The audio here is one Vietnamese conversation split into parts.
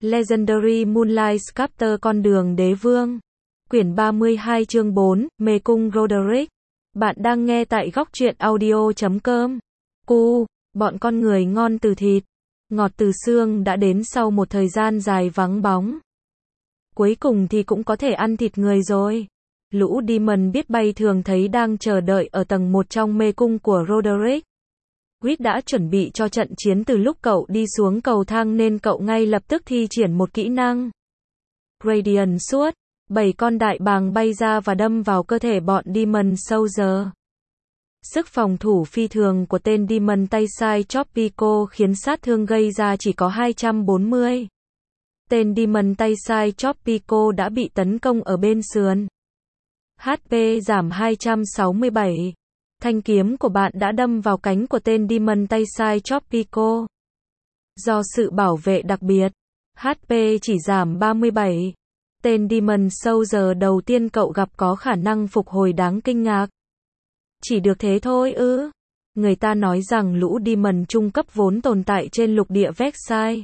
Legendary Moonlight Sculptor Con đường đế vương. Quyển 32 chương 4, Mê cung Roderick. Bạn đang nghe tại góc truyện audio.com. Bọn con người ngon từ thịt, ngọt từ xương đã đến sau một thời gian dài vắng bóng. Cuối cùng thì cũng có thể ăn thịt người rồi. Lũ demon biết bay thường thấy đang chờ đợi ở tầng 1 trong mê cung của Roderick. Reed đã chuẩn bị cho trận chiến từ lúc cậu đi xuống cầu thang nên cậu ngay lập tức thi triển một kỹ năng. Radiant Sword. 7 con đại bàng bay ra và đâm vào cơ thể bọn Demon Soldier. Sức phòng thủ phi thường của tên Demon tay sai Tropico khiến sát thương gây ra chỉ có 240. Tên Demon tay sai Tropico đã bị tấn công ở bên sườn. HP giảm 267. Thanh kiếm của bạn đã đâm vào cánh của tên Demon tay sai Tropico. Do sự bảo vệ đặc biệt, HP chỉ giảm 37. Tên Demon Soldier đầu tiên cậu gặp có khả năng phục hồi đáng kinh ngạc. Chỉ được thế thôi ư? Người ta nói rằng lũ Demon trung cấp vốn tồn tại trên lục địa Vexai.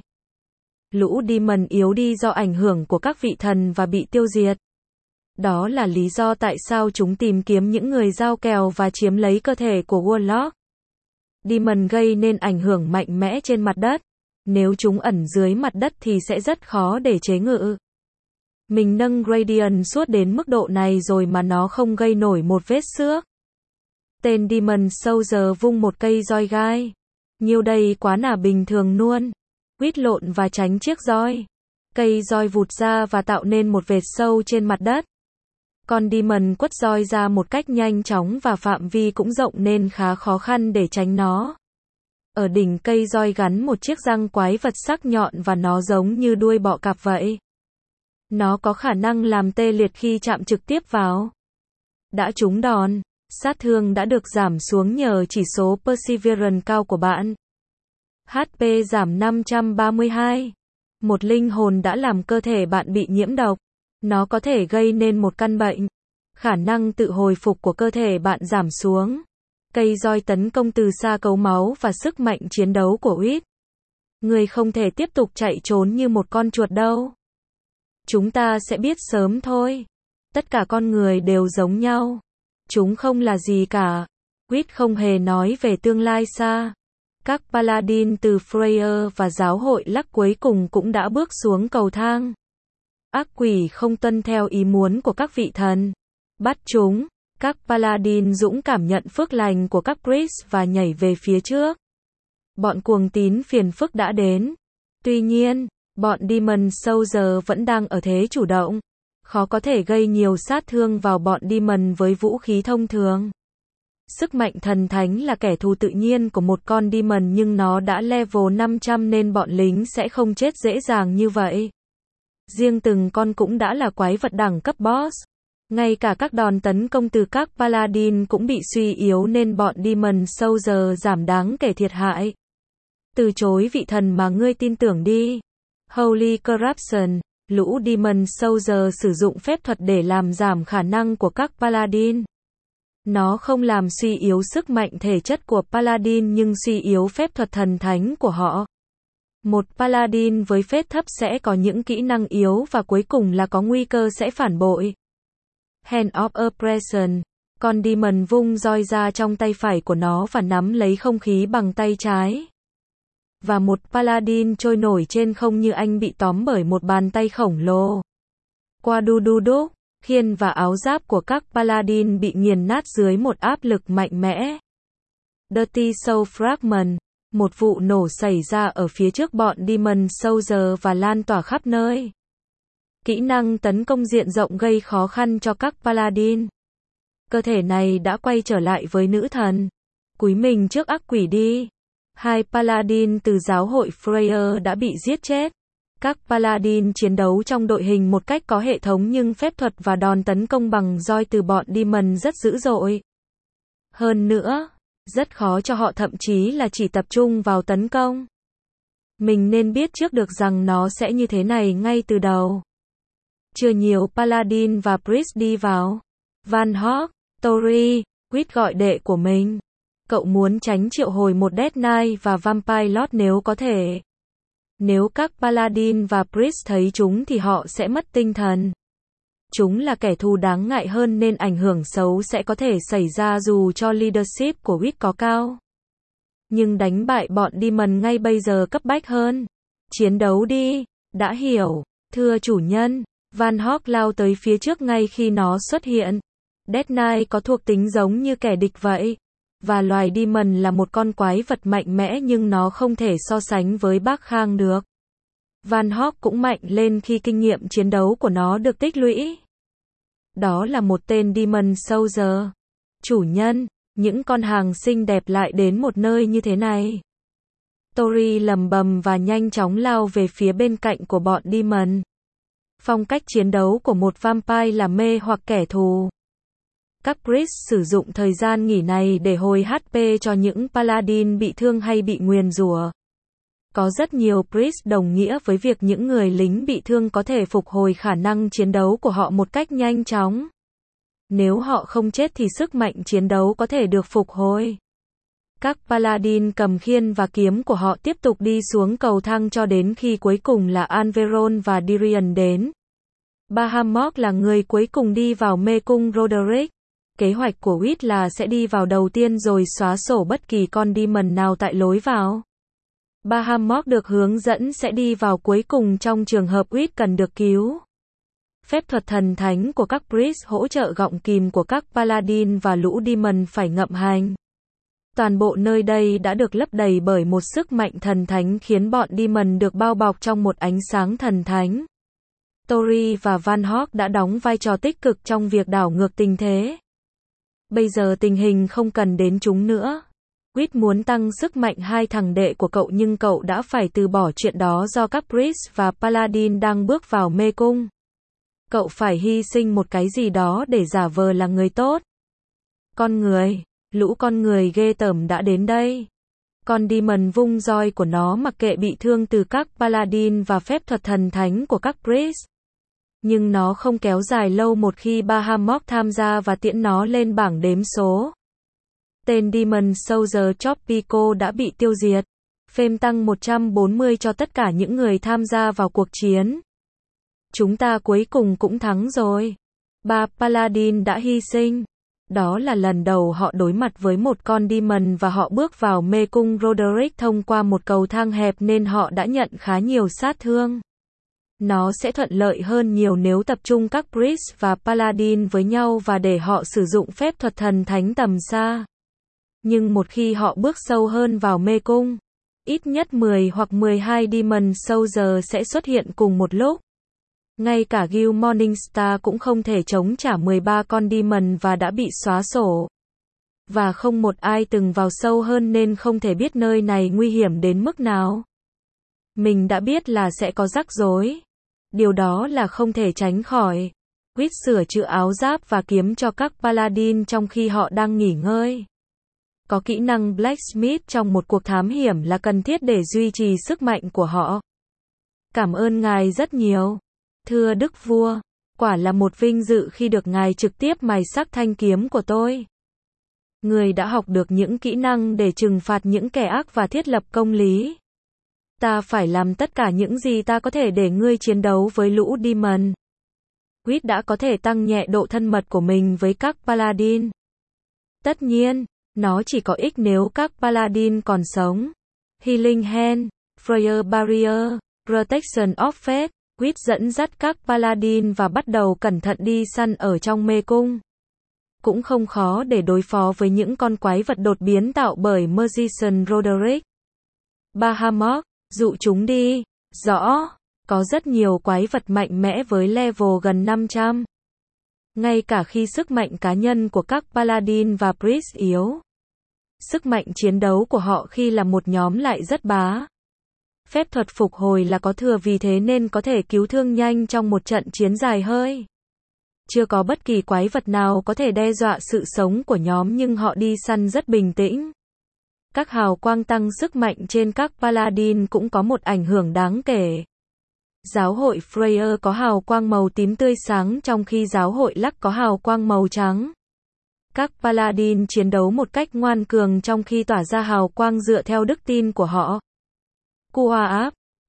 Lũ Demon yếu đi do ảnh hưởng của các vị thần và bị tiêu diệt. Đó là lý do tại sao chúng tìm kiếm những người giao kèo và chiếm lấy cơ thể của Warlock. Demon gây nên ảnh hưởng mạnh mẽ trên mặt đất. Nếu chúng ẩn dưới mặt đất thì sẽ rất khó để chế ngự. Mình nâng Radiant suốt đến mức độ này rồi mà nó không gây nổi một vết xước. Tên Demon Soldier vung một cây roi gai. Nhiêu đây quá là bình thường luôn. Quýt lộn và tránh chiếc roi. Cây roi vụt ra và tạo nên một vệt sâu trên mặt đất. Con Demon quất roi ra một cách nhanh chóng và phạm vi cũng rộng nên khá khó khăn để tránh nó. Ở đỉnh cây roi gắn một chiếc răng quái vật sắc nhọn và nó giống như đuôi bọ cạp vậy. Nó có khả năng làm tê liệt khi chạm trực tiếp vào. Đã trúng đòn, sát thương đã được giảm xuống nhờ chỉ số Perseverance cao của bạn. HP giảm 532. Một linh hồn đã làm cơ thể bạn bị nhiễm độc. Nó có thể gây nên một căn bệnh. Khả năng tự hồi phục của cơ thể bạn giảm xuống. Cây roi tấn công từ xa cấu máu và sức mạnh chiến đấu của Reed. Người không thể tiếp tục chạy trốn như một con chuột đâu. Chúng ta sẽ biết sớm thôi. Tất cả con người đều giống nhau. Chúng không là gì cả. Reed không hề nói về tương lai xa. Các Paladin từ Freya và giáo hội Lắc cuối cùng cũng đã bước xuống cầu thang. Ác quỷ không tuân theo ý muốn của các vị thần. Bắt chúng. Các Paladin dũng cảm nhận phước lành của các priest và nhảy về phía trước. Bọn cuồng tín phiền phức đã đến. Tuy nhiên, bọn Demon Soldier vẫn đang ở thế chủ động. Khó có thể gây nhiều sát thương vào bọn Demon với vũ khí thông thường. Sức mạnh thần thánh là kẻ thù tự nhiên của một con Demon nhưng nó đã level 500 nên bọn lính sẽ không chết dễ dàng như vậy. Riêng từng con cũng đã là quái vật đẳng cấp boss. Ngay cả các đòn tấn công từ các Paladin cũng bị suy yếu nên bọn Demon Soldier giảm đáng kể thiệt hại. Từ chối vị thần mà ngươi tin tưởng đi. Holy Corruption. Lũ Demon Soldier sử dụng phép thuật để làm giảm khả năng của các Paladin. Nó không làm suy yếu sức mạnh thể chất của Paladin nhưng suy yếu phép thuật thần thánh của họ. Một Paladin với phép thấp sẽ có những kỹ năng yếu và cuối cùng là có nguy cơ sẽ phản bội. Hand of Oppression. Con Demon vung roi ra trong tay phải của nó và nắm lấy không khí bằng tay trái. Và một Paladin trôi nổi trên không như anh bị tóm bởi một bàn tay khổng lồ. Qua đu đúc, khiên và áo giáp của các Paladin bị nghiền nát dưới một áp lực mạnh mẽ. Dirty Soul Fragment. Một vụ nổ xảy ra ở phía trước bọn Demon Soldier và lan tỏa khắp nơi. Kỹ năng tấn công diện rộng gây khó khăn cho các Paladin. Cơ thể này đã quay trở lại với nữ thần. Cúi mình trước ác quỷ đi. 2 Paladin từ giáo hội Freya đã bị giết chết. Các Paladin chiến đấu trong đội hình một cách có hệ thống nhưng phép thuật và đòn tấn công bằng roi từ bọn Demon rất dữ dội. Hơn nữa, rất khó cho họ thậm chí là chỉ tập trung vào tấn công. Mình nên biết trước được rằng nó sẽ như thế này ngay từ đầu. Chưa nhiều Paladin và Priest đi vào. Van Hawk, Tori, Quýt gọi đệ của mình. Cậu muốn tránh triệu hồi một Death Knight và Vampire Lord nếu có thể. Nếu các Paladin và Priest thấy chúng thì họ sẽ mất tinh thần. Chúng là kẻ thù đáng ngại hơn nên ảnh hưởng xấu sẽ có thể xảy ra dù cho leadership của Wit có cao. Nhưng đánh bại bọn Demon ngay bây giờ cấp bách hơn. Chiến đấu đi. Đã hiểu. Thưa chủ nhân. Van Hawk lao tới phía trước ngay khi nó xuất hiện. Death Knight có thuộc tính giống như kẻ địch vậy. Và loài Demon là một con quái vật mạnh mẽ nhưng nó không thể so sánh với Bác Khang được. Van Hawk cũng mạnh lên khi kinh nghiệm chiến đấu của nó được tích lũy. Đó là một tên Demon Soldier. Chủ nhân, những con hàng xinh đẹp lại đến một nơi như thế này. Tori lầm bầm và nhanh chóng lao về phía bên cạnh của bọn Demon. Phong cách chiến đấu của một vampire là mê hoặc kẻ thù. Các Priest sử dụng thời gian nghỉ này để hồi HP cho những Paladin bị thương hay bị nguyền rủa. Có rất nhiều Priest đồng nghĩa với việc những người lính bị thương có thể phục hồi khả năng chiến đấu của họ một cách nhanh chóng. Nếu họ không chết thì sức mạnh chiến đấu có thể được phục hồi. Các Paladin cầm khiên và kiếm của họ tiếp tục đi xuống cầu thang cho đến khi cuối cùng là Alveron và Dirian đến. Bahamut là người cuối cùng đi vào mê cung Roderick. Kế hoạch của Wit là sẽ đi vào đầu tiên rồi xóa sổ bất kỳ con Demon nào tại lối vào. Bahamut được hướng dẫn sẽ đi vào cuối cùng trong trường hợp Wit cần được cứu. Phép thuật thần thánh của các Priest hỗ trợ gọng kìm của các Paladin và lũ Demon phải ngậm hành. Toàn bộ nơi đây đã được lấp đầy bởi một sức mạnh thần thánh khiến bọn Demon được bao bọc trong một ánh sáng thần thánh. Tori và Van Hawk đã đóng vai trò tích cực trong việc đảo ngược tình thế. Bây giờ tình hình không cần đến chúng nữa. Wit muốn tăng sức mạnh hai thằng đệ của cậu nhưng cậu đã phải từ bỏ chuyện đó do các Priest và Paladin đang bước vào mê cung. Cậu phải hy sinh một cái gì đó để giả vờ là người tốt. Con người, lũ con người ghê tởm đã đến đây. Con Demon vung roi của nó mặc kệ bị thương từ các Paladin và phép thuật thần thánh của các Priest. Nhưng nó không kéo dài lâu một khi Bahamut tham gia và tiễn nó lên bảng đếm số. Tên Demon Soldier Tropico đã bị tiêu diệt. Phêm tăng 140 cho tất cả những người tham gia vào cuộc chiến. Chúng ta cuối cùng cũng thắng rồi. 3 Paladin đã hy sinh. Đó là lần đầu họ đối mặt với một con Demon và họ bước vào mê cung Roderick thông qua một cầu thang hẹp nên họ đã nhận khá nhiều sát thương. Nó sẽ thuận lợi hơn nhiều nếu tập trung các Priest và Paladin với nhau và để họ sử dụng phép thuật thần thánh tầm xa. Nhưng một khi họ bước sâu hơn vào mê cung, ít nhất 10 hoặc 12 Demon Soldier sẽ xuất hiện cùng một lúc. Ngay cả Guild Morningstar cũng không thể chống trả 13 con Demon và đã bị xóa sổ. Và không một ai từng vào sâu hơn nên không thể biết nơi này nguy hiểm đến mức nào. Mình đã biết là sẽ có rắc rối. Điều đó là không thể tránh khỏi. Wit sửa chữa áo giáp và kiếm cho các Paladin trong khi họ đang nghỉ ngơi. Có kỹ năng Blacksmith trong một cuộc thám hiểm là cần thiết để duy trì sức mạnh của họ. Cảm ơn ngài rất nhiều. Thưa Đức Vua, quả là một vinh dự khi được ngài trực tiếp mài sắc thanh kiếm của tôi. Người đã học được những kỹ năng để trừng phạt những kẻ ác và thiết lập công lý. Ta phải làm tất cả những gì ta có thể để ngươi chiến đấu với lũ Demon. Wit đã có thể tăng nhẹ độ thân mật của mình với các Paladin. Tất nhiên, nó chỉ có ích nếu các Paladin còn sống. Healing Hand, Fire Barrier, Protection of Faith. Wit dẫn dắt các Paladin và bắt đầu cẩn thận đi săn ở trong mê cung. Cũng không khó để đối phó với những con quái vật đột biến tạo bởi Magician Roderick. Bahamut, dụ chúng đi. Rõ, có rất nhiều quái vật mạnh mẽ với level gần 500. Ngay cả khi sức mạnh cá nhân của các Paladin và Priest yếu, sức mạnh chiến đấu của họ khi là một nhóm lại rất bá. Phép thuật phục hồi là có thừa vì thế nên có thể cứu thương nhanh trong một trận chiến dài hơi. Chưa có bất kỳ quái vật nào có thể đe dọa sự sống của nhóm nhưng họ đi săn rất bình tĩnh. Các hào quang tăng sức mạnh trên các Paladin cũng có một ảnh hưởng đáng kể. Giáo hội Freya có hào quang màu tím tươi sáng trong khi giáo hội Lắc có hào quang màu trắng. Các Paladin chiến đấu một cách ngoan cường trong khi tỏa ra hào quang dựa theo đức tin của họ. Coop,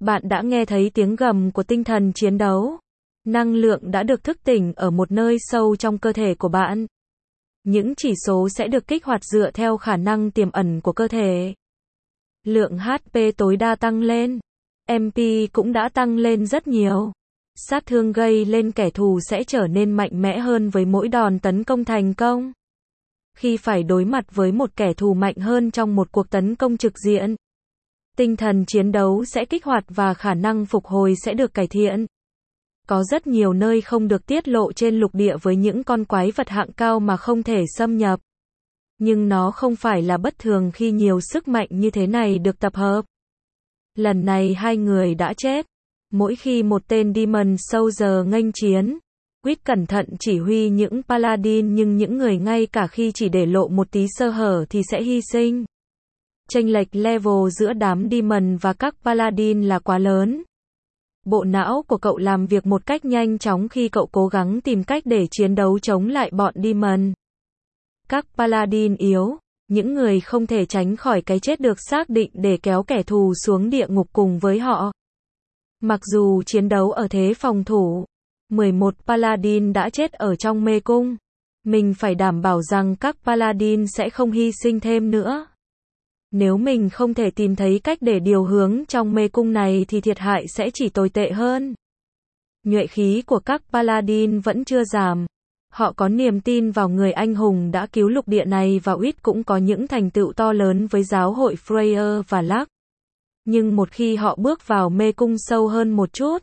Bạn đã nghe thấy tiếng gầm của tinh thần chiến đấu. Năng lượng đã được thức tỉnh ở một nơi sâu trong cơ thể của bạn. Những chỉ số sẽ được kích hoạt dựa theo khả năng tiềm ẩn của cơ thể. Lượng HP tối đa tăng lên. MP cũng đã tăng lên rất nhiều. Sát thương gây lên kẻ thù sẽ trở nên mạnh mẽ hơn với mỗi đòn tấn công thành công. Khi phải đối mặt với một kẻ thù mạnh hơn trong một cuộc tấn công trực diện, tinh thần chiến đấu sẽ kích hoạt và khả năng phục hồi sẽ được cải thiện. Có rất nhiều nơi không được tiết lộ trên lục địa với những con quái vật hạng cao mà không thể xâm nhập. Nhưng nó không phải là bất thường khi nhiều sức mạnh như thế này được tập hợp. Lần này hai người đã chết. Mỗi khi một tên Demon Soldier nghênh chiến, Quýt cẩn thận chỉ huy những Paladin, nhưng những người ngay cả khi chỉ để lộ một tí sơ hở thì sẽ hy sinh. Chênh lệch level giữa đám Demon và các Paladin là quá lớn. Bộ não của cậu làm việc một cách nhanh chóng khi cậu cố gắng tìm cách để chiến đấu chống lại bọn Demon. Các Paladin yếu, những người không thể tránh khỏi cái chết, được xác định để kéo kẻ thù xuống địa ngục cùng với họ. Mặc dù chiến đấu ở thế phòng thủ, 11 Paladin đã chết ở trong mê cung. Mình phải đảm bảo rằng các Paladin sẽ không hy sinh thêm nữa. Nếu mình không thể tìm thấy cách để điều hướng trong mê cung này thì thiệt hại sẽ chỉ tồi tệ hơn. Nhuệ khí của các Paladin vẫn chưa giảm. Họ có niềm tin vào người anh hùng đã cứu lục địa này, và Quýt cũng có những thành tựu to lớn với giáo hội Freyr và Lark. Nhưng một khi họ bước vào mê cung sâu hơn một chút,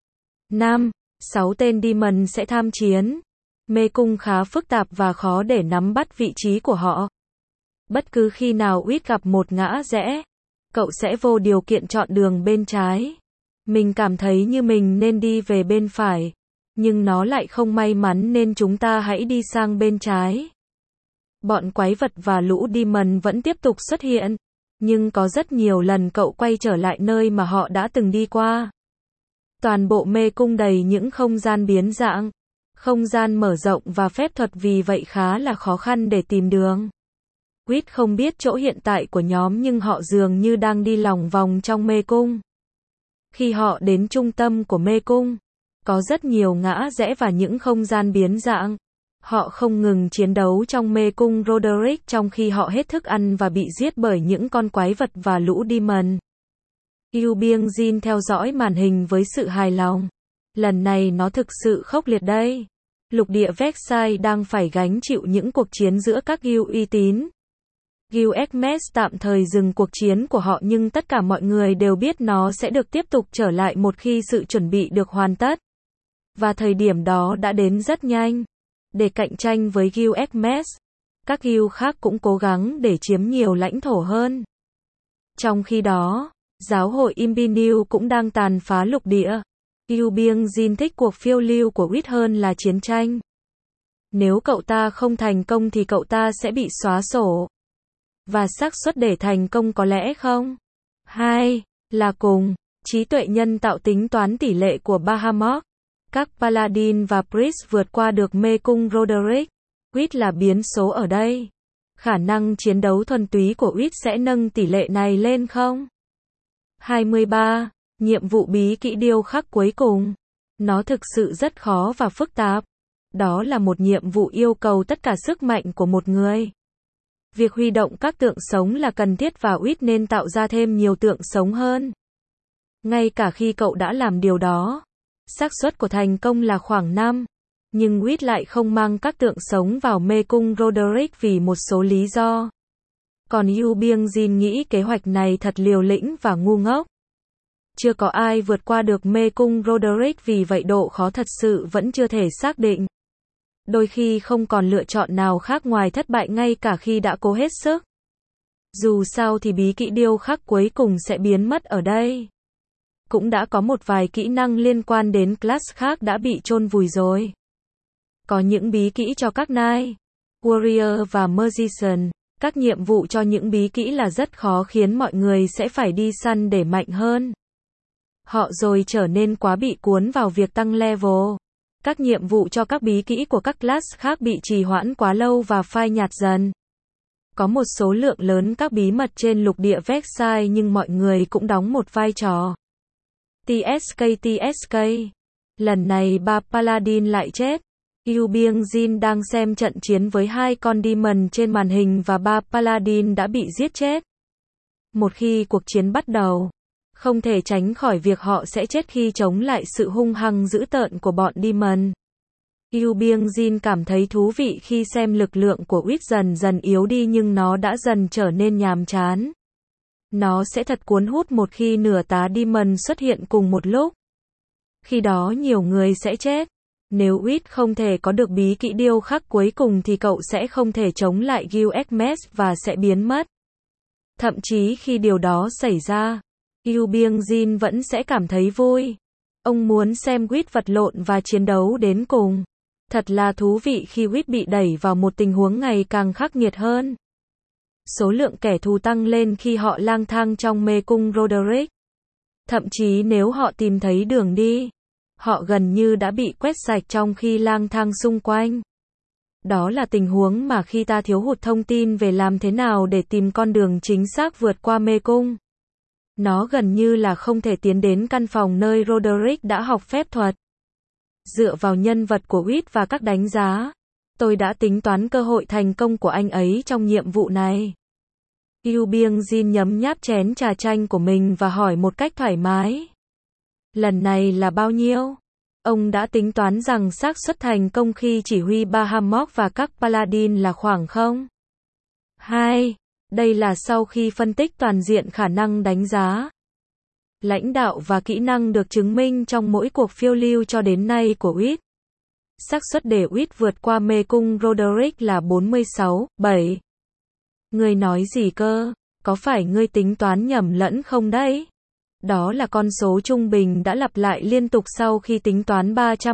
6 tên Demon sẽ tham chiến. Mê cung khá phức tạp và khó để nắm bắt vị trí của họ. Bất cứ khi nào Quýt gặp một ngã rẽ, cậu sẽ vô điều kiện chọn đường bên trái. Mình cảm thấy như mình nên đi về bên phải, nhưng nó lại không may mắn nên chúng ta hãy đi sang bên trái. Bọn quái vật và lũ Demon vẫn tiếp tục xuất hiện, nhưng có rất nhiều lần cậu quay trở lại nơi mà họ đã từng đi qua. Toàn bộ mê cung đầy những không gian biến dạng, không gian mở rộng và phép thuật, vì vậy khá là khó khăn để tìm đường. Quýt không biết chỗ hiện tại của nhóm, nhưng họ dường như đang đi lòng vòng trong mê cung. Khi họ đến trung tâm của mê cung, có rất nhiều ngã rẽ và những không gian biến dạng. Họ không ngừng chiến đấu trong mê cung Roderick trong khi họ hết thức ăn và bị giết bởi những con quái vật và lũ Demon. Yu Bieng-jin theo dõi màn hình với sự hài lòng. Lần này nó thực sự khốc liệt đây. Lục địa Vexai đang phải gánh chịu những cuộc chiến giữa các guild uy tín. Guild Hermes tạm thời dừng cuộc chiến của họ, nhưng tất cả mọi người đều biết nó sẽ được tiếp tục trở lại một khi sự chuẩn bị được hoàn tất. Và thời điểm đó đã đến rất nhanh. Để cạnh tranh với Guild Hermes, các guild khác cũng cố gắng để chiếm nhiều lãnh thổ hơn. Trong khi đó, giáo hội Imperial cũng đang tàn phá lục địa. Yu Bieng-jin thích cuộc phiêu lưu của Quýt hơn là chiến tranh. Nếu cậu ta không thành công thì cậu ta sẽ bị xóa sổ. Và xác suất để thành công có lẽ không? 2. Là cùng. Trí tuệ nhân tạo tính toán tỷ lệ của Bahamut. Các Paladin và Priest vượt qua được mê cung Roderick. Quýt là biến số ở đây. Khả năng chiến đấu thuần túy của Quýt sẽ nâng tỷ lệ này lên không? 23. Nhiệm vụ bí kỹ điêu khắc cuối cùng. Nó thực sự rất khó và phức tạp. Đó là một nhiệm vụ yêu cầu tất cả sức mạnh của một người. Việc huy động các tượng sống là cần thiết và Quýt nên tạo ra thêm nhiều tượng sống hơn. Ngay cả khi cậu đã làm điều đó, xác suất của thành công là khoảng 5. Nhưng Quýt lại không mang các tượng sống vào mê cung Roderick vì một số lý do. Còn Yu Bieng-jin nghĩ kế hoạch này thật liều lĩnh và ngu ngốc. Chưa có ai vượt qua được mê cung Roderick, vì vậy độ khó thật sự vẫn chưa thể xác định. Đôi khi không còn lựa chọn nào khác ngoài thất bại ngay cả khi đã cố hết sức. Dù sao thì bí kỹ điêu khắc cuối cùng sẽ biến mất ở đây. Cũng đã có một vài kỹ năng liên quan đến class khác đã bị chôn vùi rồi. Có những bí kỹ cho các Knight, Warrior và Magician. Các nhiệm vụ cho những bí kỹ là rất khó, khiến mọi người sẽ phải đi săn để mạnh hơn. Họ rồi trở nên quá bị cuốn vào việc tăng level. Các nhiệm vụ cho các bí kỹ của các class khác bị trì hoãn quá lâu và phai nhạt dần. Có một số lượng lớn các bí mật trên lục địa Vexai, nhưng mọi người cũng đóng một vai trò. TSK. Lần này ba Paladin lại chết. Yu Byung-jin đang xem trận chiến với hai con demon trên màn hình và ba Paladin đã bị giết chết. Một khi cuộc chiến bắt đầu, không thể tránh khỏi việc họ sẽ chết khi chống lại sự hung hăng dữ tợn của bọn demon. Yu Byung-jin cảm thấy thú vị khi xem lực lượng của Wit dần dần yếu đi nhưng nó đã dần trở nên nhàm chán. Nó sẽ thật cuốn hút một khi nửa tá demon xuất hiện cùng một lúc. Khi đó nhiều người sẽ chết. Nếu Wit không thể có được bí kỹ điêu khắc cuối cùng thì cậu sẽ không thể chống lại Gilgamesh và sẽ biến mất. Thậm chí khi điều đó xảy ra, Yu Byung-jin vẫn sẽ cảm thấy vui. Ông muốn xem Wit vật lộn và chiến đấu đến cùng. Thật là thú vị khi Wit bị đẩy vào một tình huống ngày càng khắc nghiệt hơn. Số lượng kẻ thù tăng lên khi họ lang thang trong mê cung Roderick. Thậm chí nếu họ tìm thấy đường đi, họ gần như đã bị quét sạch trong khi lang thang xung quanh. Đó là tình huống mà khi ta thiếu hụt thông tin về làm thế nào để tìm con đường chính xác vượt qua mê cung. Nó gần như là không thể tiến đến căn phòng nơi Roderick đã học phép thuật. Dựa vào nhân vật của Wit và các đánh giá, tôi đã tính toán cơ hội thành công của anh ấy trong nhiệm vụ này. Yu Byung-jin nhấm nháp chén trà chanh của mình và hỏi một cách thoải mái. Lần này là bao nhiêu? Ông đã tính toán rằng xác suất thành công khi chỉ huy Bahamut và các Paladin là khoảng 0,2. Đây là sau khi phân tích toàn diện khả năng đánh giá, lãnh đạo và kỹ năng được chứng minh trong mỗi cuộc phiêu lưu cho đến nay của Wit. Xác suất để Wit vượt qua mê cung Roderick là 46,7. Ngươi nói gì cơ? Có phải ngươi tính toán nhầm lẫn không đấy? Đó là con số trung bình đã lặp lại liên tục sau khi tính toán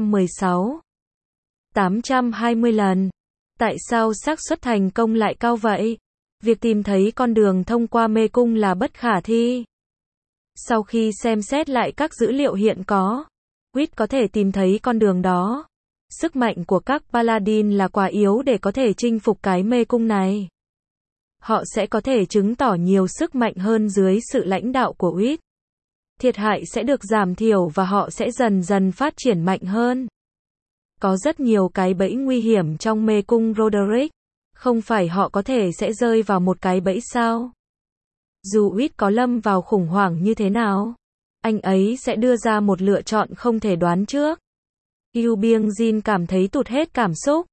316,820 lần. Tại sao xác suất thành công lại cao vậy? Việc tìm thấy con đường thông qua mê cung là bất khả thi. Sau khi xem xét lại các dữ liệu hiện có, Wit có thể tìm thấy con đường đó. Sức mạnh của các Paladin là quá yếu để có thể chinh phục cái mê cung này. Họ sẽ có thể chứng tỏ nhiều sức mạnh hơn dưới sự lãnh đạo của Wit. Thiệt hại sẽ được giảm thiểu và họ sẽ dần dần phát triển mạnh hơn. Có rất nhiều cái bẫy nguy hiểm trong mê cung Roderick. Không phải họ có thể sẽ rơi vào một cái bẫy sao? Dù Wit có lâm vào khủng hoảng như thế nào, anh ấy sẽ đưa ra một lựa chọn không thể đoán trước. Yu Byung-jin cảm thấy tụt hết cảm xúc.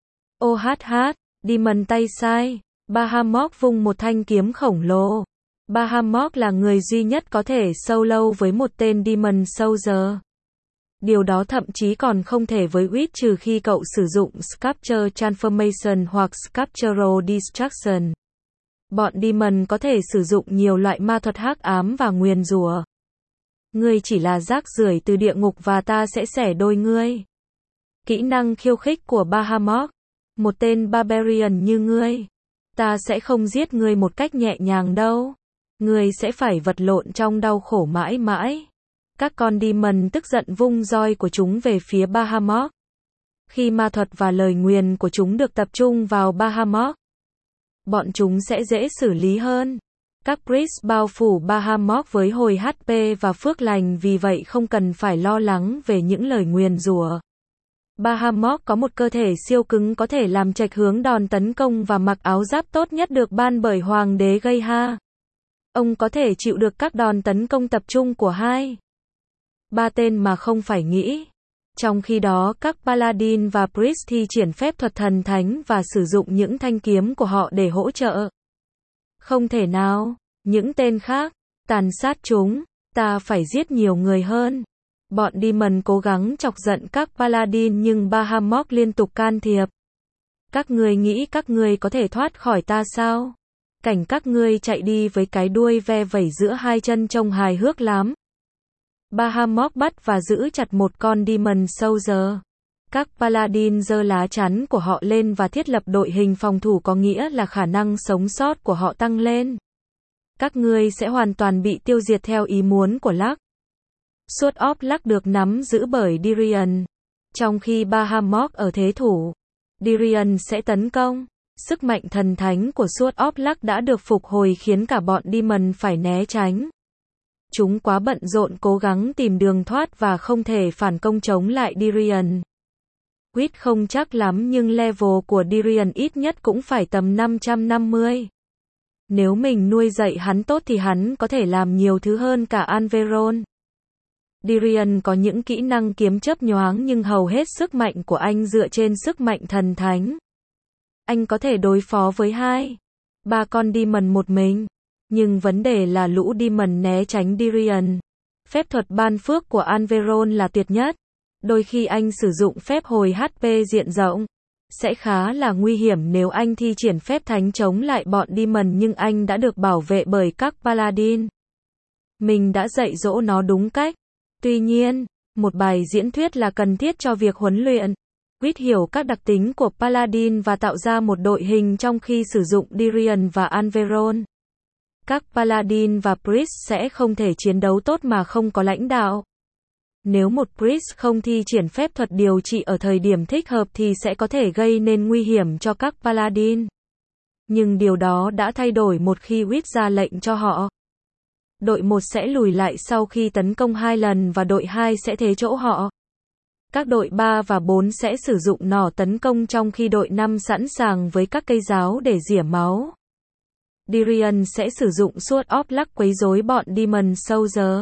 Demon tay sai. Bahamut vung một thanh kiếm khổng lồ. Bahamut là người duy nhất có thể solo với một tên Demon Soldier. Điều đó thậm chí còn không thể với Wit trừ khi cậu sử dụng Sculpture Transformation hoặc Sculptural Destruction. Bọn Demon có thể sử dụng nhiều loại ma thuật hắc ám và nguyền rủa. Ngươi chỉ là rác rưởi từ địa ngục và ta sẽ xẻ đôi ngươi. Kỹ năng khiêu khích của Bahamut. Một tên Barbarian như ngươi. Ta sẽ không giết ngươi một cách nhẹ nhàng đâu. Ngươi sẽ phải vật lộn trong đau khổ mãi mãi. Các con demon tức giận vung roi của chúng về phía Bahamut. Khi ma thuật và lời nguyền của chúng được tập trung vào Bahamut, bọn chúng sẽ dễ xử lý hơn. Các priest bao phủ Bahamut với hồi HP và phước lành vì vậy không cần phải lo lắng về những lời nguyền rủa. Bahamut có một cơ thể siêu cứng có thể làm chệch hướng đòn tấn công và mặc áo giáp tốt nhất được ban bởi Hoàng đế Geha. Ông có thể chịu được các đòn tấn công tập trung của 2-3 tên mà không phải nghĩ. Trong khi đó các Paladin và Priest thi triển phép thuật thần thánh và sử dụng những thanh kiếm của họ để hỗ trợ. Không thể nào. Những tên khác. Tàn sát chúng. Ta phải giết nhiều người hơn. Bọn Demon cố gắng chọc giận các Paladin nhưng Bahamut liên tục can thiệp. Các ngươi nghĩ các ngươi có thể thoát khỏi ta sao? Cảnh các ngươi chạy đi với cái đuôi ve vẩy giữa hai chân trông hài hước lắm. Bahamut bắt và giữ chặt một con Demon Soldier. Các Paladin giơ lá chắn của họ lên và thiết lập đội hình phòng thủ có nghĩa là khả năng sống sót của họ tăng lên. Các ngươi sẽ hoàn toàn bị tiêu diệt theo ý muốn của Luck. Sword of Luck được nắm giữ bởi Dirian. Trong khi Bahamut ở thế thủ, Dirian sẽ tấn công. Sức mạnh thần thánh của Sword of Luck đã được phục hồi khiến cả bọn Demon phải né tránh. Chúng quá bận rộn cố gắng tìm đường thoát và không thể phản công chống lại Dirian. Quýt không chắc lắm nhưng level của Dirian ít nhất cũng phải tầm 550. Nếu mình nuôi dạy hắn tốt thì hắn có thể làm nhiều thứ hơn cả Alveron. Dirian có những kỹ năng kiếm chớp nhoáng nhưng hầu hết sức mạnh của anh dựa trên sức mạnh thần thánh. Anh có thể đối phó với 2-3 con Demon một mình. Nhưng vấn đề là lũ Demon né tránh Dirian. Phép thuật ban phước của Alveron là tuyệt nhất. Đôi khi anh sử dụng phép hồi HP diện rộng. Sẽ khá là nguy hiểm nếu anh thi triển phép thánh chống lại bọn Demon nhưng anh đã được bảo vệ bởi các Paladin. Mình đã dạy dỗ nó đúng cách. Tuy nhiên, một bài diễn thuyết là cần thiết cho việc huấn luyện. Quýt hiểu các đặc tính của Paladin và tạo ra một đội hình trong khi sử dụng Dirian và Alveron. Các Paladin và Priest sẽ không thể chiến đấu tốt mà không có lãnh đạo. Nếu một Priest không thi triển phép thuật điều trị ở thời điểm thích hợp thì sẽ có thể gây nên nguy hiểm cho các Paladin. Nhưng điều đó đã thay đổi một khi Quýt ra lệnh cho họ. Đội 1 sẽ lùi lại sau khi tấn công 2 lần và đội 2 sẽ thế chỗ họ. Các đội 3 và 4 sẽ sử dụng nỏ tấn công trong khi đội 5 sẵn sàng với các cây giáo để rỉa máu. Dirian sẽ sử dụng Sword of Luck quấy rối bọn Demon Soldier.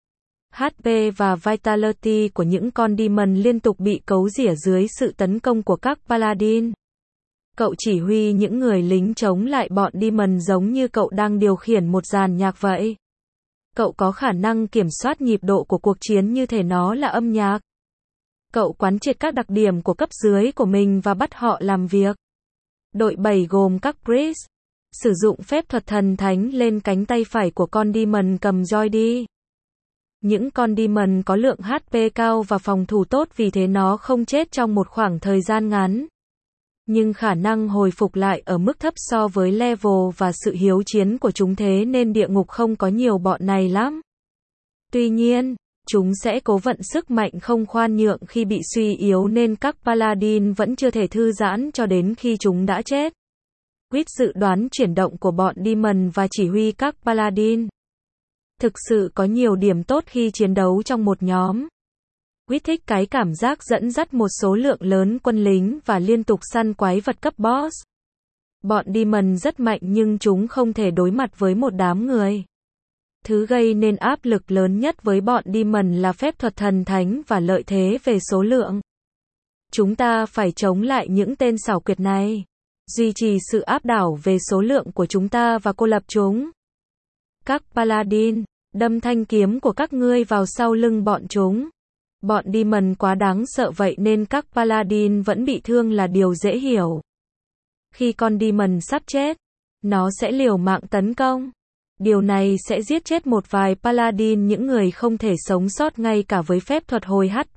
HP và Vitality của những con Demon liên tục bị cấu rỉa dưới sự tấn công của các Paladin. Cậu chỉ huy những người lính chống lại bọn Demon giống như cậu đang điều khiển một dàn nhạc vậy. Cậu có khả năng kiểm soát nhịp độ của cuộc chiến như thể nó là âm nhạc. Cậu quán triệt các đặc điểm của cấp dưới của mình và bắt họ làm việc. Đội 7 gồm các Priest. Sử dụng phép thuật thần thánh lên cánh tay phải của con Demon cầm Joy. Những con Demon có lượng HP cao và phòng thủ tốt vì thế nó không chết trong một khoảng thời gian ngắn. Nhưng khả năng hồi phục lại ở mức thấp so với level và sự hiếu chiến của chúng thế nên địa ngục không có nhiều bọn này lắm. Tuy nhiên, chúng sẽ cố vận sức mạnh không khoan nhượng khi bị suy yếu nên các Paladin vẫn chưa thể thư giãn cho đến khi chúng đã chết. Quýt dự đoán chuyển động của bọn Demon và chỉ huy các Paladin. Thực sự có nhiều điểm tốt khi chiến đấu trong một nhóm. Quýt thích cái cảm giác dẫn dắt một số lượng lớn quân lính và liên tục săn quái vật cấp boss. Bọn Demon rất mạnh nhưng chúng không thể đối mặt với một đám người. Thứ gây nên áp lực lớn nhất với bọn Demon là phép thuật thần thánh và lợi thế về số lượng. Chúng ta phải chống lại những tên xảo quyệt này. Duy trì sự áp đảo về số lượng của chúng ta và cô lập chúng. Các Paladin, đâm thanh kiếm của các ngươi vào sau lưng bọn chúng. Bọn Demon quá đáng sợ vậy nên các Paladin vẫn bị thương là điều dễ hiểu. Khi con Demon sắp chết, nó sẽ liều mạng tấn công. Điều này sẽ giết chết một vài Paladin, những người không thể sống sót ngay cả với phép thuật hồi HP.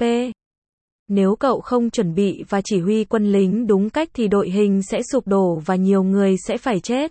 Nếu cậu không chuẩn bị và chỉ huy quân lính đúng cách thì đội hình sẽ sụp đổ và nhiều người sẽ phải chết.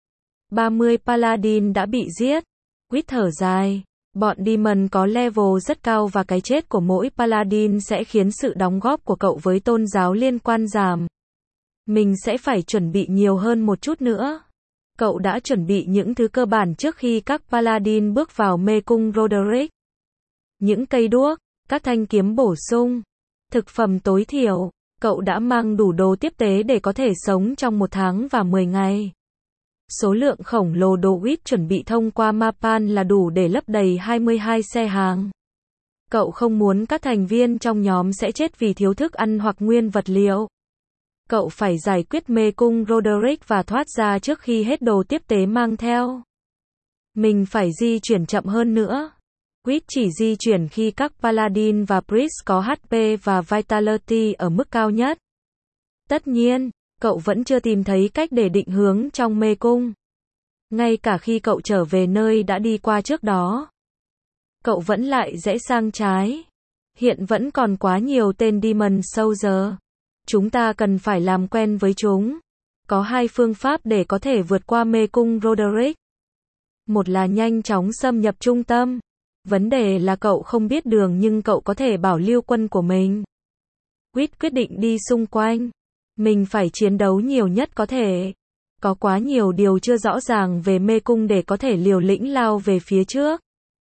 30 Paladin đã bị giết. Quýt thở dài. Bọn Demon có level rất cao và cái chết của mỗi Paladin sẽ khiến sự đóng góp của cậu với tôn giáo liên quan giảm. Mình sẽ phải chuẩn bị nhiều hơn một chút nữa. Cậu đã chuẩn bị những thứ cơ bản trước khi các Paladin bước vào mê cung Roderick. Những cây đuốc, các thanh kiếm bổ sung, thực phẩm tối thiểu. Cậu đã mang đủ đồ tiếp tế để có thể sống trong 1 tháng và 10 ngày. Số lượng khổng lồ đồ Quýt chuẩn bị thông qua Mapan là đủ để lấp đầy 22 xe hàng. Cậu không muốn các thành viên trong nhóm sẽ chết vì thiếu thức ăn hoặc nguyên vật liệu. Cậu phải giải quyết mê cung Roderick và thoát ra trước khi hết đồ tiếp tế mang theo. Mình phải di chuyển chậm hơn nữa. Quýt chỉ di chuyển khi các Paladin và Priest có HP và Vitality ở mức cao nhất. Tất nhiên, cậu vẫn chưa tìm thấy cách để định hướng trong mê cung. Ngay cả khi cậu trở về nơi đã đi qua trước đó, cậu vẫn lại rẽ sang trái. Hiện vẫn còn quá nhiều tên Demon Soldier. Chúng ta cần phải làm quen với chúng. Có 2 phương pháp để có thể vượt qua mê cung Roderick. Một là nhanh chóng xâm nhập trung tâm. Vấn đề là cậu không biết đường nhưng cậu có thể bảo lưu quân của mình. Quýt quyết định đi xung quanh. Mình phải chiến đấu nhiều nhất có thể. Có quá nhiều điều chưa rõ ràng về mê cung để có thể liều lĩnh lao về phía trước.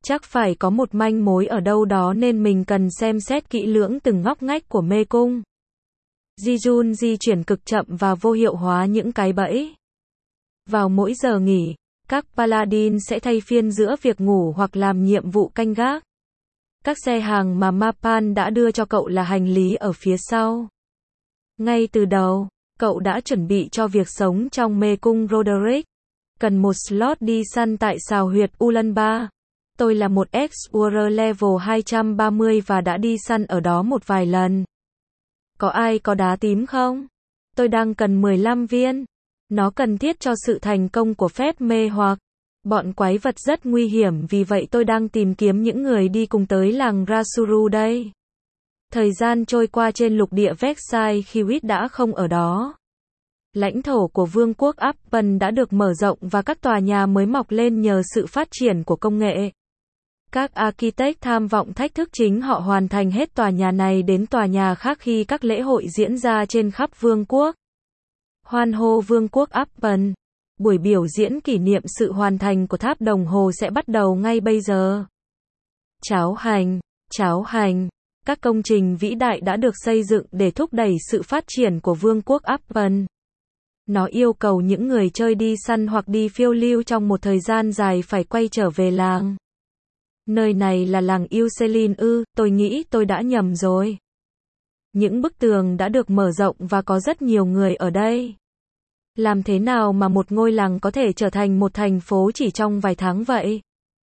Chắc phải có một manh mối ở đâu đó nên mình cần xem xét kỹ lưỡng từng ngóc ngách của mê cung. Ji-jun di chuyển cực chậm và vô hiệu hóa những cái bẫy. Vào mỗi giờ nghỉ, các paladin sẽ thay phiên giữa việc ngủ hoặc làm nhiệm vụ canh gác. Các xe hàng mà Mapan đã đưa cho cậu là hành lý ở phía sau. Ngay từ đầu, cậu đã chuẩn bị cho việc sống trong mê cung Roderick. Cần một slot đi săn tại xào huyệt Ulanba. Tôi là một Explorer level 230 và đã đi săn ở đó một vài lần. Có ai có đá tím không? Tôi đang cần 15 viên. Nó cần thiết cho sự thành công của phép mê hoặc. Bọn quái vật rất nguy hiểm vì vậy tôi đang tìm kiếm những người đi cùng tới làng Rasuru đây. Thời gian trôi qua trên lục địa Vexai khi Whit đã không ở đó. Lãnh thổ của vương quốc Appen đã được mở rộng và các tòa nhà mới mọc lên nhờ sự phát triển của công nghệ. Các architect tham vọng thách thức chính họ hoàn thành hết tòa nhà này đến tòa nhà khác khi các lễ hội diễn ra trên khắp vương quốc. Hoan hô vương quốc Appen. Buổi biểu diễn kỷ niệm sự hoàn thành của tháp đồng hồ sẽ bắt đầu ngay bây giờ. Cháo hành. Các công trình vĩ đại đã được xây dựng để thúc đẩy sự phát triển của vương quốc Appen. Nó yêu cầu những người chơi đi săn hoặc đi phiêu lưu trong một thời gian dài phải quay trở về làng. Nơi này là làng Yuselin ư, tôi nghĩ tôi đã nhầm rồi. Những bức tường đã được mở rộng và có rất nhiều người ở đây. Làm thế nào mà một ngôi làng có thể trở thành một thành phố chỉ trong vài tháng vậy?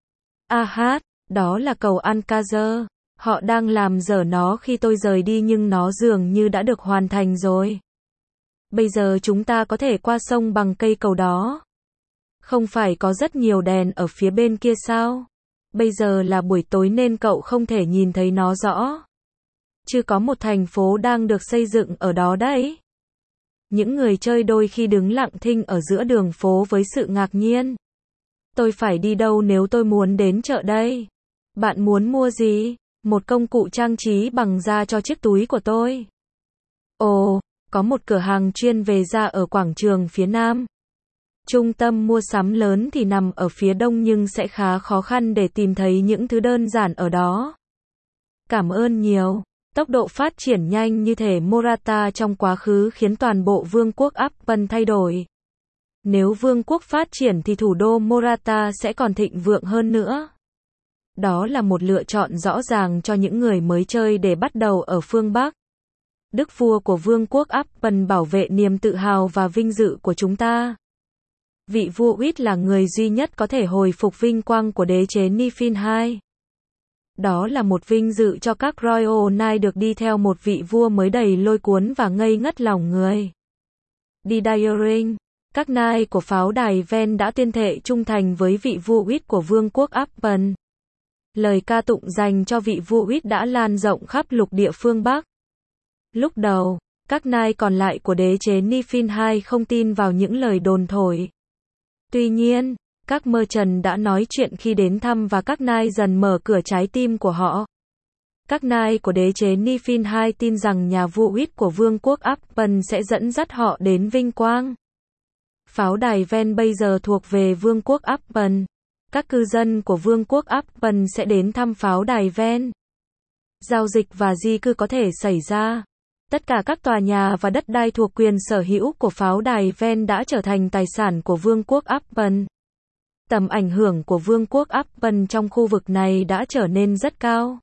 Đó là cầu Alcazar. Họ đang làm dở nó khi tôi rời đi nhưng nó dường như đã được hoàn thành rồi. Bây giờ chúng ta có thể qua sông bằng cây cầu đó. Không phải có rất nhiều đèn ở phía bên kia sao? Bây giờ là buổi tối nên cậu không thể nhìn thấy nó rõ. Chứ có một thành phố đang được xây dựng ở đó đấy. Những người chơi đôi khi đứng lặng thinh ở giữa đường phố với sự ngạc nhiên. Tôi phải đi đâu nếu tôi muốn đến chợ đây? Bạn muốn mua gì? Một công cụ trang trí bằng da cho chiếc túi của tôi. Ồ, có một cửa hàng chuyên về da ở quảng trường phía nam. Trung tâm mua sắm lớn thì nằm ở phía đông nhưng sẽ khá khó khăn để tìm thấy những thứ đơn giản ở đó. Cảm ơn nhiều. Tốc độ phát triển nhanh như thể Morata trong quá khứ khiến toàn bộ vương quốc Appen thay đổi. Nếu vương quốc phát triển thì thủ đô Morata sẽ còn thịnh vượng hơn nữa. Đó là một lựa chọn rõ ràng cho những người mới chơi để bắt đầu ở phương Bắc. Đức vua của vương quốc Appen bảo vệ niềm tự hào và vinh dự của chúng ta. Vị vua Whit là người duy nhất có thể hồi phục vinh quang của đế chế Niflheim II. Đó là một vinh dự cho các Royal Knight được đi theo một vị vua mới đầy lôi cuốn và ngây ngất lòng người. Đi Diring, các Knight của pháo đài Ven đã tuyên thệ trung thành với vị vua Whit của vương quốc Appen. Lời ca tụng dành cho vị vua Whit đã lan rộng khắp lục địa phương Bắc. Lúc đầu, các Knight còn lại của đế chế Niflheim II không tin vào những lời đồn thổi. Tuy nhiên, các merchant đã nói chuyện khi đến thăm và các Knight dần mở cửa trái tim của họ. Các Knight của đế chế Niflheim II tin rằng nhà vua Whit của vương quốc Appen sẽ dẫn dắt họ đến vinh quang. Pháo đài Ven bây giờ thuộc về vương quốc Appen. Các cư dân của vương quốc Appen sẽ đến thăm pháo đài Ven. Giao dịch và di cư có thể xảy ra. Tất cả các tòa nhà và đất đai thuộc quyền sở hữu của pháo đài Ven đã trở thành tài sản của vương quốc Appen. Tầm ảnh hưởng của vương quốc Appen trong khu vực này đã trở nên rất cao.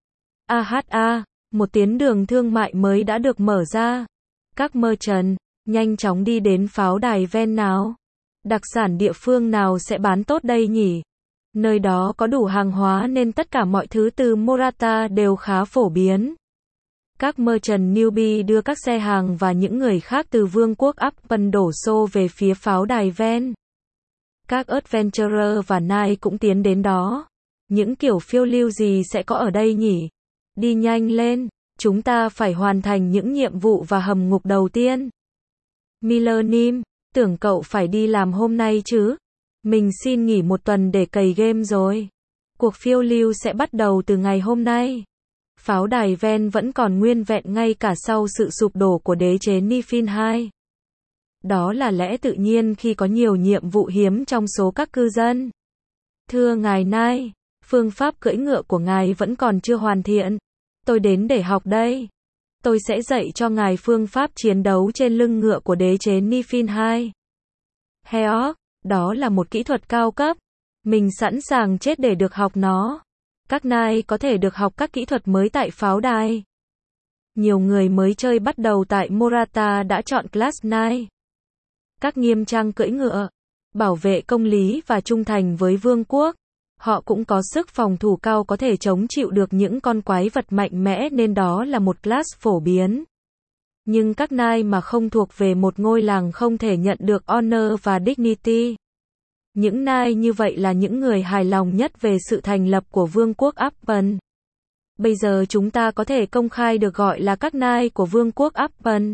Một tuyến đường thương mại mới đã được mở ra. Các merchant, nhanh chóng đi đến pháo đài Ven nào. Đặc sản địa phương nào sẽ bán tốt đây nhỉ? Nơi đó có đủ hàng hóa nên tất cả mọi thứ từ Morata đều khá phổ biến. Các merchant newbie đưa các xe hàng và những người khác từ vương quốc Appen đổ xô về phía pháo đài Ven. Các adventurer và knight cũng tiến đến đó. Những kiểu phiêu lưu gì sẽ có ở đây nhỉ? Đi nhanh lên, chúng ta phải hoàn thành những nhiệm vụ và hầm ngục đầu tiên. Millennium, tưởng cậu phải đi làm hôm nay chứ? Mình xin nghỉ một tuần để cày game rồi. Cuộc phiêu lưu sẽ bắt đầu từ ngày hôm nay. Pháo đài Ven vẫn còn nguyên vẹn ngay cả sau sự sụp đổ của đế chế Niflheim II. Đó là lẽ tự nhiên khi có nhiều nhiệm vụ hiếm trong số các cư dân. Thưa ngài Knight, phương pháp cưỡi ngựa của ngài vẫn còn chưa hoàn thiện. Tôi đến để học đây. Tôi sẽ dạy cho ngài phương pháp chiến đấu trên lưng ngựa của đế chế Nifin II. Heorg, đó là một kỹ thuật cao cấp. Mình sẵn sàng chết để được học nó. Các nai có thể được học các kỹ thuật mới tại pháo đài. Nhiều người mới chơi bắt đầu tại Morata đã chọn Class Nai. Các nghiêm trang cưỡi ngựa, bảo vệ công lý và trung thành với vương quốc. Họ cũng có sức phòng thủ cao có thể chống chịu được những con quái vật mạnh mẽ nên đó là một class phổ biến. Nhưng các nai mà không thuộc về một ngôi làng không thể nhận được honor và dignity. Những nai như vậy là những người hài lòng nhất về sự thành lập của vương quốc Appen. Bây giờ chúng ta có thể công khai được gọi là các nai của vương quốc Appen.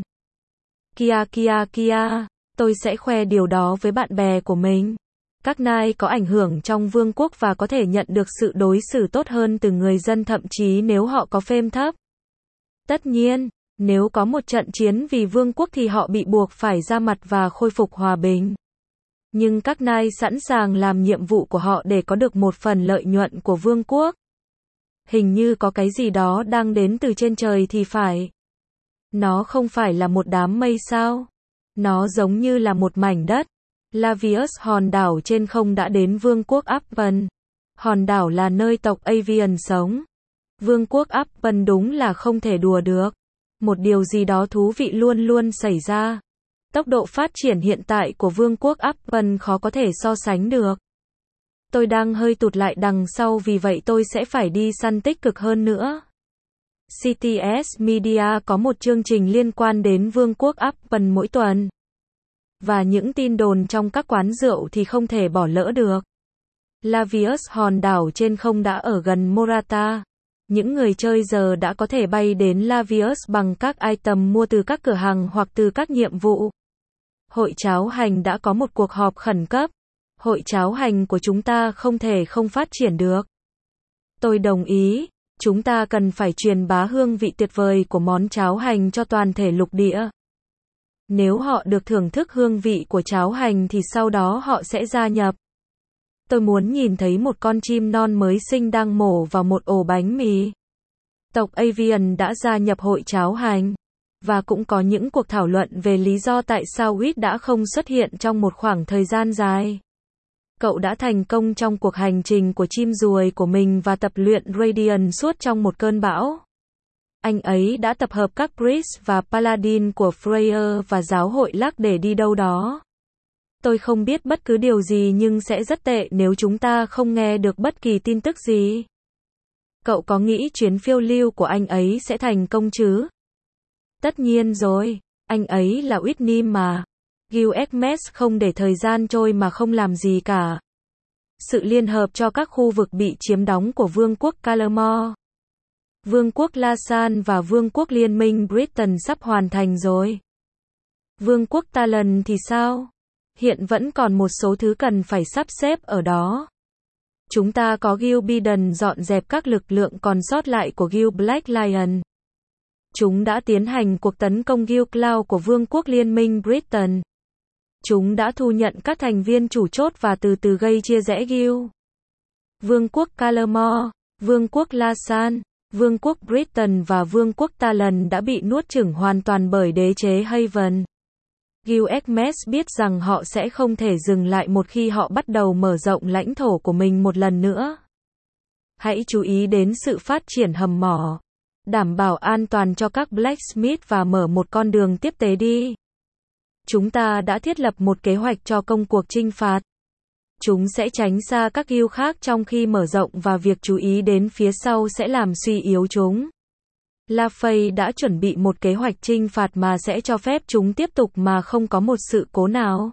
Kia, tôi sẽ khoe điều đó với bạn bè của mình. Các nai có ảnh hưởng trong vương quốc và có thể nhận được sự đối xử tốt hơn từ người dân thậm chí nếu họ có fame thấp. Tất nhiên, nếu có một trận chiến vì vương quốc thì họ bị buộc phải ra mặt và khôi phục hòa bình. Nhưng các nai sẵn sàng làm nhiệm vụ của họ để có được một phần lợi nhuận của vương quốc. Hình như có cái gì đó đang đến từ trên trời thì phải. Nó không phải là một đám mây sao? Nó giống như là một mảnh đất. Lavius hòn đảo trên không đã đến vương quốc Appen. Hòn đảo là nơi tộc Avian sống. Vương quốc Appen đúng là không thể đùa được. Một điều gì đó thú vị luôn luôn xảy ra. Tốc độ phát triển hiện tại của vương quốc Appen khó có thể so sánh được. Tôi đang hơi tụt lại đằng sau vì vậy tôi sẽ phải đi săn tích cực hơn nữa. CTS Media có một chương trình liên quan đến vương quốc Appen mỗi tuần. Và những tin đồn trong các quán rượu thì không thể bỏ lỡ được. Lavius hòn đảo trên không đã ở gần Morata. Những người chơi giờ đã có thể bay đến Lavius bằng các item mua từ các cửa hàng hoặc từ các nhiệm vụ. Hội cháo hành đã có một cuộc họp khẩn cấp. Hội cháo hành của chúng ta không thể không phát triển được. Tôi đồng ý, chúng ta cần phải truyền bá hương vị tuyệt vời của món cháo hành cho toàn thể lục địa. Nếu họ được thưởng thức hương vị của cháo hành thì sau đó họ sẽ gia nhập. Tôi muốn nhìn thấy một con chim non mới sinh đang mổ vào một ổ bánh mì. Tộc Avian đã gia nhập hội cháo hành. Và cũng có những cuộc thảo luận về lý do tại sao Wheat đã không xuất hiện trong một khoảng thời gian dài. Cậu đã thành công trong cuộc hành trình của chim ruồi của mình và tập luyện Radiant suốt trong một cơn bão. Anh ấy đã tập hợp các priest và paladin của Freyr và giáo hội Lắc để đi đâu đó. Tôi không biết bất cứ điều gì nhưng sẽ rất tệ nếu chúng ta không nghe được bất kỳ tin tức gì. Cậu có nghĩ chuyến phiêu lưu của anh ấy sẽ thành công chứ? Tất nhiên rồi, anh ấy là Whitney mà. Gilgamesh không để thời gian trôi mà không làm gì cả. Sự liên hợp cho các khu vực bị chiếm đóng của Vương quốc Calamore, Vương quốc Lasan và Vương quốc Liên minh Britain sắp hoàn thành rồi. Vương quốc Talon thì sao? Hiện vẫn còn một số thứ cần phải sắp xếp ở đó. Chúng ta có Gilbiden dọn dẹp các lực lượng còn sót lại của Gil Black Lion. Chúng đã tiến hành cuộc tấn công Gil Cloud của Vương quốc Liên minh Britain. Chúng đã thu nhận các thành viên chủ chốt và từ từ gây chia rẽ Gil. Vương quốc Calamore, Vương quốc Lasan, Vương quốc Britain và Vương quốc Talon đã bị nuốt chửng hoàn toàn bởi đế chế Haven. Gilgamesh biết rằng họ sẽ không thể dừng lại một khi họ bắt đầu mở rộng lãnh thổ của mình một lần nữa. Hãy chú ý đến sự phát triển hầm mỏ. Đảm bảo an toàn cho các blacksmith và mở một con đường tiếp tế đi. Chúng ta đã thiết lập một kế hoạch cho công cuộc chinh phạt. Chúng sẽ tránh xa các guild khác trong khi mở rộng và việc chú ý đến phía sau sẽ làm suy yếu chúng. La Fay đã chuẩn bị một kế hoạch chinh phạt mà sẽ cho phép chúng tiếp tục mà không có một sự cố nào.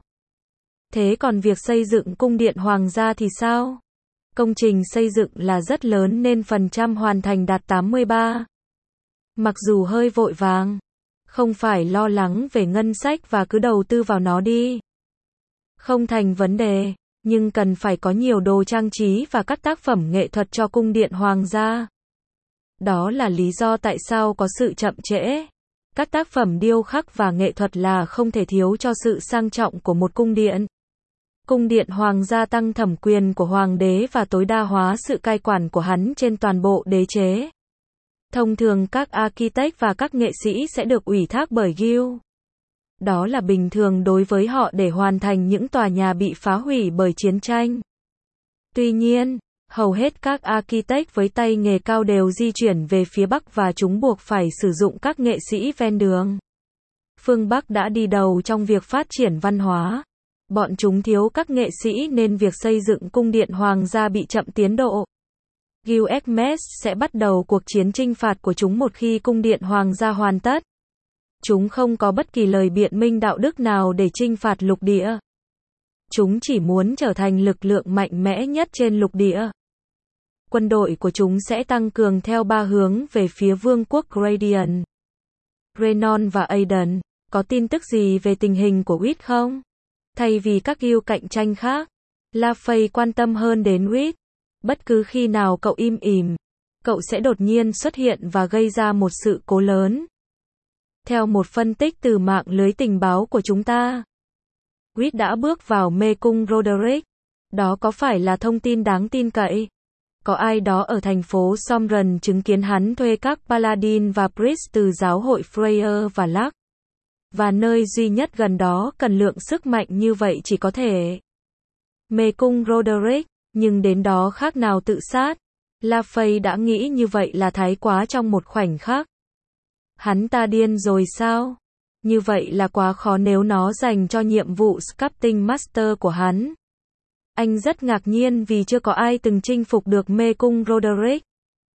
Thế còn việc xây dựng cung điện hoàng gia thì sao? Công trình xây dựng là rất lớn nên phần trăm hoàn thành đạt 83. Mặc dù hơi vội vàng, không phải lo lắng về ngân sách và cứ đầu tư vào nó đi. Không thành vấn đề, nhưng cần phải có nhiều đồ trang trí và các tác phẩm nghệ thuật cho cung điện hoàng gia. Đó là lý do tại sao có sự chậm trễ. Các tác phẩm điêu khắc và nghệ thuật là không thể thiếu cho sự sang trọng của một cung điện. Cung điện hoàng gia tăng thẩm quyền của hoàng đế và tối đa hóa sự cai quản của hắn trên toàn bộ đế chế. Thông thường các architect và các nghệ sĩ sẽ được ủy thác bởi Guild. Đó là bình thường đối với họ để hoàn thành những tòa nhà bị phá hủy bởi chiến tranh. Tuy nhiên, hầu hết các architect với tay nghề cao đều di chuyển về phía Bắc và chúng buộc phải sử dụng các nghệ sĩ ven đường. Phương Bắc đã đi đầu trong việc phát triển văn hóa. Bọn chúng thiếu các nghệ sĩ nên việc xây dựng cung điện hoàng gia bị chậm tiến độ. Guild Hermes sẽ bắt đầu cuộc chiến chinh phạt của chúng một khi cung điện hoàng gia hoàn tất. Chúng không có bất kỳ lời biện minh đạo đức nào để chinh phạt lục địa. Chúng chỉ muốn trở thành lực lượng mạnh mẽ nhất trên lục địa. Quân đội của chúng sẽ tăng cường theo 3 hướng về phía vương quốc Gradient. Renon và Aiden, có tin tức gì về tình hình của Wit không? Thay vì các guild cạnh tranh khác, LaFay quan tâm hơn đến Wit. Bất cứ khi nào cậu im ỉm, cậu sẽ đột nhiên xuất hiện và gây ra một sự cố lớn. Theo một phân tích từ mạng lưới tình báo của chúng ta, Wit đã bước vào mê cung Roderick. Đó có phải là thông tin đáng tin cậy? Có ai đó ở thành phố Somren chứng kiến hắn thuê các Paladin và Priest từ giáo hội Freya và Lark. Và nơi duy nhất gần đó cần lượng sức mạnh như vậy chỉ có thể mê cung Roderick, nhưng đến đó khác nào tự sát. LaFay đã nghĩ như vậy là thái quá trong một khoảnh khắc. Hắn ta điên rồi sao? Như vậy là quá khó nếu nó dành cho nhiệm vụ Sculpting Master của hắn. Anh rất ngạc nhiên vì chưa có ai từng chinh phục được mê cung Roderick.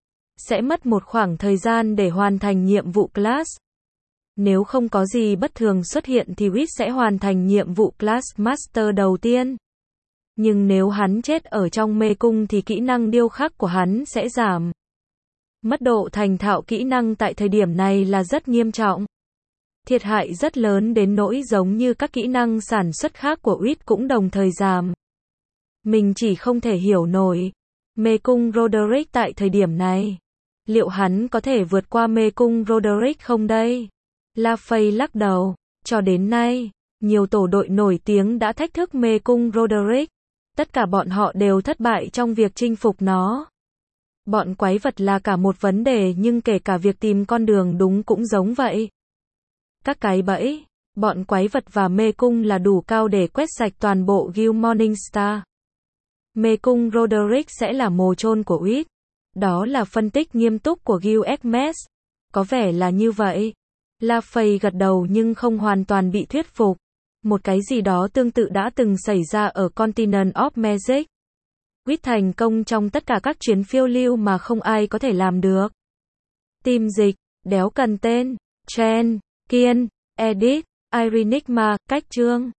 Sẽ mất một khoảng thời gian để hoàn thành nhiệm vụ class. Nếu không có gì bất thường xuất hiện thì Wit sẽ hoàn thành nhiệm vụ class Master đầu tiên. Nhưng nếu hắn chết ở trong mê cung thì kỹ năng điêu khắc của hắn sẽ giảm. Mất độ thành thạo kỹ năng tại thời điểm này là rất nghiêm trọng. Thiệt hại rất lớn đến nỗi giống như các kỹ năng sản xuất khác của Wit cũng đồng thời giảm. Mình chỉ không thể hiểu nổi. Mê cung Roderick tại thời điểm này. Liệu hắn có thể vượt qua mê cung Roderick không đây? LaFay lắc đầu. Cho đến nay, nhiều tổ đội nổi tiếng đã thách thức mê cung Roderick. Tất cả bọn họ đều thất bại trong việc chinh phục nó. Bọn quái vật là cả một vấn đề nhưng kể cả việc tìm con đường đúng cũng giống vậy. Các cái bẫy, bọn quái vật và mê cung là đủ cao để quét sạch toàn bộ Guild Morningstar. Mê cung Roderick sẽ là mồ chôn của Wit. Đó là phân tích nghiêm túc của Guild Hermes. Có vẻ là như vậy. LaFay gật đầu nhưng không hoàn toàn bị thuyết phục. Một cái gì đó tương tự đã từng xảy ra ở Continent of Magic. Wit thành công trong tất cả các chuyến phiêu lưu mà không ai có thể làm được. Team dịch, đéo cần tên, Chen, Kiên, Edith, Irenigma, cách chương.